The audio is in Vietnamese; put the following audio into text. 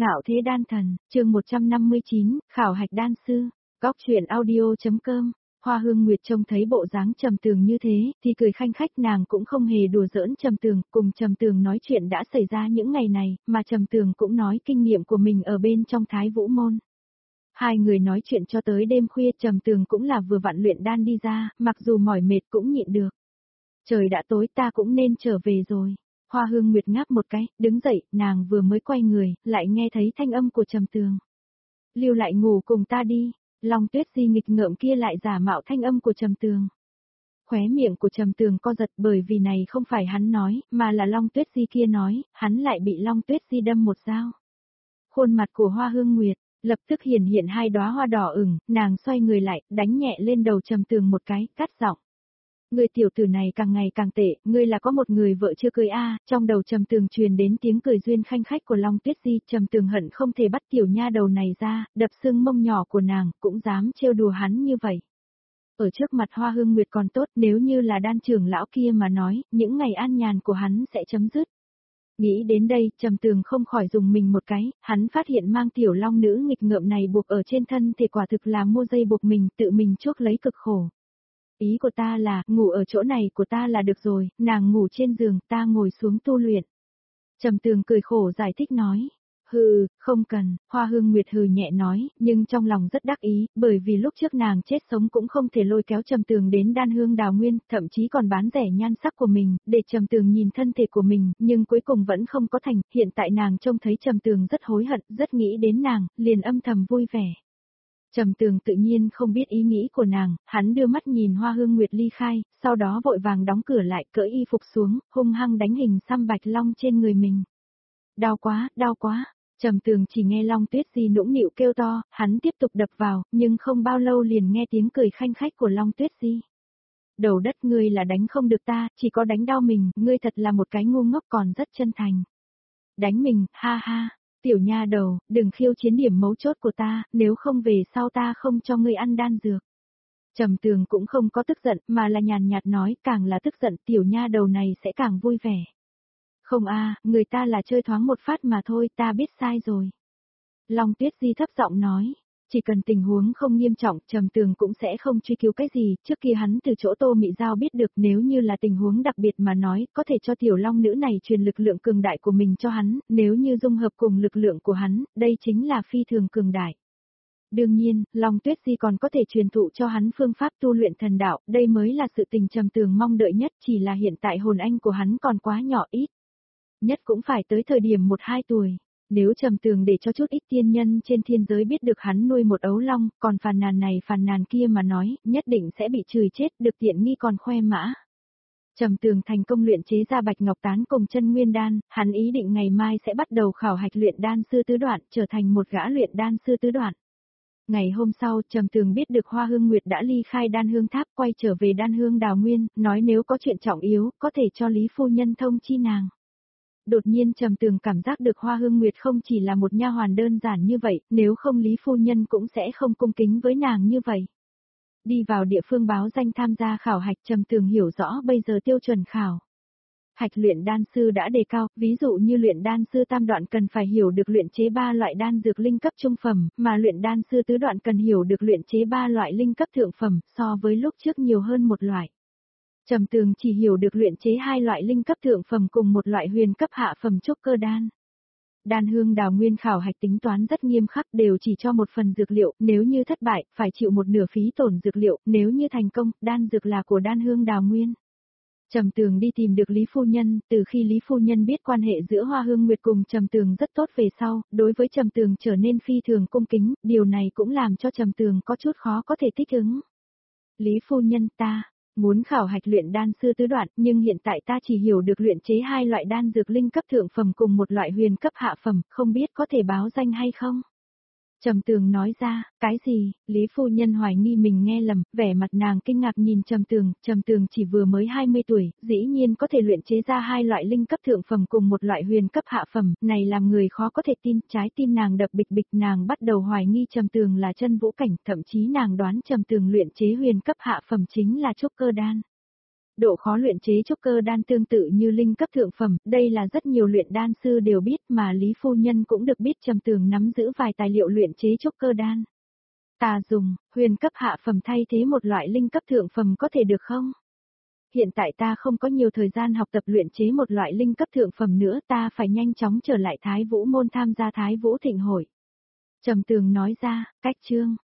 Ngạo thế đan thần, chương 159, khảo hạch đan sư, góc truyện audio.com. Hoa Hương Nguyệt trông thấy bộ dáng Trầm Tường như thế, thì cười khanh khách, nàng cũng không hề đùa giỡn Trầm Tường, cùng Trầm Tường nói chuyện đã xảy ra những ngày này, mà Trầm Tường cũng nói kinh nghiệm của mình ở bên trong Thái Vũ môn. Hai người nói chuyện cho tới đêm khuya, Trầm Tường cũng là vừa vặn luyện đan đi ra, mặc dù mỏi mệt cũng nhịn được. Trời đã tối, ta cũng nên trở về rồi. Hoa Hương Nguyệt ngáp một cái, đứng dậy, nàng vừa mới quay người, lại nghe thấy thanh âm của Trầm Tường. Lưu lại ngủ cùng ta đi. Long Tuyết Di nghịch ngợm kia lại giả mạo thanh âm của Trầm Tường. Khóe miệng của Trầm Tường co giật, bởi vì này không phải hắn nói, mà là Long Tuyết Di kia nói, hắn lại bị Long Tuyết Di đâm một dao. Khuôn mặt của Hoa Hương Nguyệt lập tức hiện hai đóa hoa đỏ ửng, nàng xoay người lại, đánh nhẹ lên đầu Trầm Tường một cái, cắt giọng. Người tiểu tử này càng ngày càng tệ, ngươi là có một người vợ chưa cưới a. Trong đầu Trầm Tường truyền đến tiếng cười duyên khanh khách của Long Tuyết Di, Trầm Tường hận không thể bắt tiểu nha đầu này ra, đập xương mông nhỏ của nàng, cũng dám trêu đùa hắn như vậy. Ở trước mặt Hoa Hương Nguyệt còn tốt, nếu như là đan trưởng lão kia mà nói, những ngày an nhàn của hắn sẽ chấm dứt. Nghĩ đến đây, Trầm Tường không khỏi dùng mình một cái, hắn phát hiện mang tiểu long nữ nghịch ngợm này buộc ở trên thân thì quả thực là mua dây buộc mình, tự mình chuốc lấy cực khổ. Ý của ta là, ngủ ở chỗ này của ta là được rồi, nàng ngủ trên giường, ta ngồi xuống tu luyện. Trầm Tường cười khổ giải thích nói. Hừ, không cần, Hoa Hương Nguyệt hừ nhẹ nói, nhưng trong lòng rất đắc ý, bởi vì lúc trước nàng chết sống cũng không thể lôi kéo Trầm Tường đến Đan Hương Đào Nguyên, thậm chí còn bán rẻ nhan sắc của mình, để Trầm Tường nhìn thân thể của mình, nhưng cuối cùng vẫn không có thành, hiện tại nàng trông thấy Trầm Tường rất hối hận, rất nghĩ đến nàng, liền âm thầm vui vẻ. Trầm Tường tự nhiên không biết ý nghĩ của nàng, hắn đưa mắt nhìn Hoa Hương Nguyệt ly khai, sau đó vội vàng đóng cửa lại, cởi y phục xuống, hung hăng đánh hình xăm bạch long trên người mình. Đau quá, đau quá. Trầm Tường chỉ nghe Long Tuyết Di nũng nịu kêu to, hắn tiếp tục đập vào, nhưng không bao lâu liền nghe tiếng cười khanh khách của Long Tuyết Di. Đầu đất, ngươi là đánh không được ta, chỉ có đánh đau mình, ngươi thật là một cái ngu ngốc còn rất chân thành. Đánh mình, ha ha. Tiểu nha đầu, đừng khiêu chiến điểm mấu chốt của ta, nếu không về sau ta không cho ngươi ăn đan dược. Trầm Tường cũng không có tức giận, mà là nhàn nhạt nói, càng là tức giận tiểu nha đầu này sẽ càng vui vẻ. Không a, người ta là chơi thoáng một phát mà thôi, ta biết sai rồi. Long Tuyết Di thấp giọng nói. Chỉ cần tình huống không nghiêm trọng, Trầm Tường cũng sẽ không truy cứu cái gì, trước kia hắn từ chỗ Tô Mị Giao biết được nếu như là tình huống đặc biệt mà nói, có thể cho tiểu long nữ này truyền lực lượng cường đại của mình cho hắn, nếu như dung hợp cùng lực lượng của hắn, đây chính là phi thường cường đại. Đương nhiên, Long Tuyết Di còn có thể truyền thụ cho hắn phương pháp tu luyện thần đạo, đây mới là sự tình Trầm Tường mong đợi nhất, chỉ là hiện tại hồn anh của hắn còn quá nhỏ ít. Nhất cũng phải tới thời điểm 1-2 tuổi. Nếu Trầm Tường để cho chút ít tiên nhân trên thiên giới biết được hắn nuôi một ấu long, còn phàn nàn này phàn nàn kia mà nói, nhất định sẽ bị chửi chết, được tiện nghi còn khoe mã. Trầm Tường thành công luyện chế ra Bạch Ngọc Tán cùng Chân Nguyên Đan, hắn ý định ngày mai sẽ bắt đầu khảo hạch luyện đan sư tứ đoạn, trở thành một gã luyện đan sư tứ đoạn. Ngày hôm sau, Trầm Tường biết được Hoa Hương Nguyệt đã ly khai Đan Hương Tháp, quay trở về Đan Hương Đào Nguyên, nói nếu có chuyện trọng yếu, có thể cho Lý phu nhân thông chi nàng. Đột nhiên Trầm Tường cảm giác được Hoa Hương Nguyệt không chỉ là một nha hoàn đơn giản như vậy, nếu không Lý phu nhân cũng sẽ không cung kính với nàng như vậy. Đi vào địa phương báo danh tham gia khảo hạch, Trầm Tường hiểu rõ bây giờ tiêu chuẩn khảo hạch luyện đan sư đã đề cao, ví dụ như luyện đan sư tam đoạn cần phải hiểu được luyện chế 3 loại đan dược linh cấp trung phẩm, mà luyện đan sư tứ đoạn cần hiểu được luyện chế 3 loại linh cấp thượng phẩm, so với lúc trước nhiều hơn một loại. Trầm Tường chỉ hiểu được luyện chế 2 loại linh cấp thượng phẩm cùng một loại huyền cấp hạ phẩm trúc cơ đan. Đan Hương Đào Nguyên khảo hạch tính toán rất nghiêm khắc, đều chỉ cho một phần dược liệu, nếu như thất bại, phải chịu một nửa phí tổn dược liệu, nếu như thành công, đan dược là của Đan Hương Đào Nguyên. Trầm Tường đi tìm được Lý phu nhân, từ khi Lý phu nhân biết quan hệ giữa Hoa Hương Nguyệt cùng Trầm Tường rất tốt về sau, đối với Trầm Tường trở nên phi thường cung kính, điều này cũng làm cho Trầm Tường có chút khó có thể thích ứng. Lý phu nhân, ta muốn khảo hạch luyện đan sư tứ đoạn, nhưng hiện tại ta chỉ hiểu được luyện chế 2 loại đan dược linh cấp thượng phẩm cùng một loại huyền cấp hạ phẩm, không biết có thể báo danh hay không? Trầm Tường nói ra, cái gì? Lý phu nhân hoài nghi mình nghe lầm, vẻ mặt nàng kinh ngạc nhìn Trầm Tường chỉ vừa mới 20 tuổi, dĩ nhiên có thể luyện chế ra 2 loại linh cấp thượng phẩm cùng một loại huyền cấp hạ phẩm, này làm người khó có thể tin, trái tim nàng đập bịch bịch, nàng bắt đầu hoài nghi Trầm Tường là chân vũ cảnh, thậm chí nàng đoán Trầm Tường luyện chế huyền cấp hạ phẩm chính là trúc cơ đan. Độ khó luyện chế trúc cơ đan tương tự như linh cấp thượng phẩm, đây là rất nhiều luyện đan sư đều biết mà Lý Phu Nhân cũng được biết Trầm Tường nắm giữ vài tài liệu luyện chế trúc cơ đan. Ta dùng, huyền cấp hạ phẩm thay thế một loại linh cấp thượng phẩm có thể được không? Hiện tại ta không có nhiều thời gian học tập luyện chế một loại linh cấp thượng phẩm nữa, ta phải nhanh chóng trở lại Thái Vũ môn tham gia Thái Vũ thịnh hội. Trầm Tường nói ra, cách chương.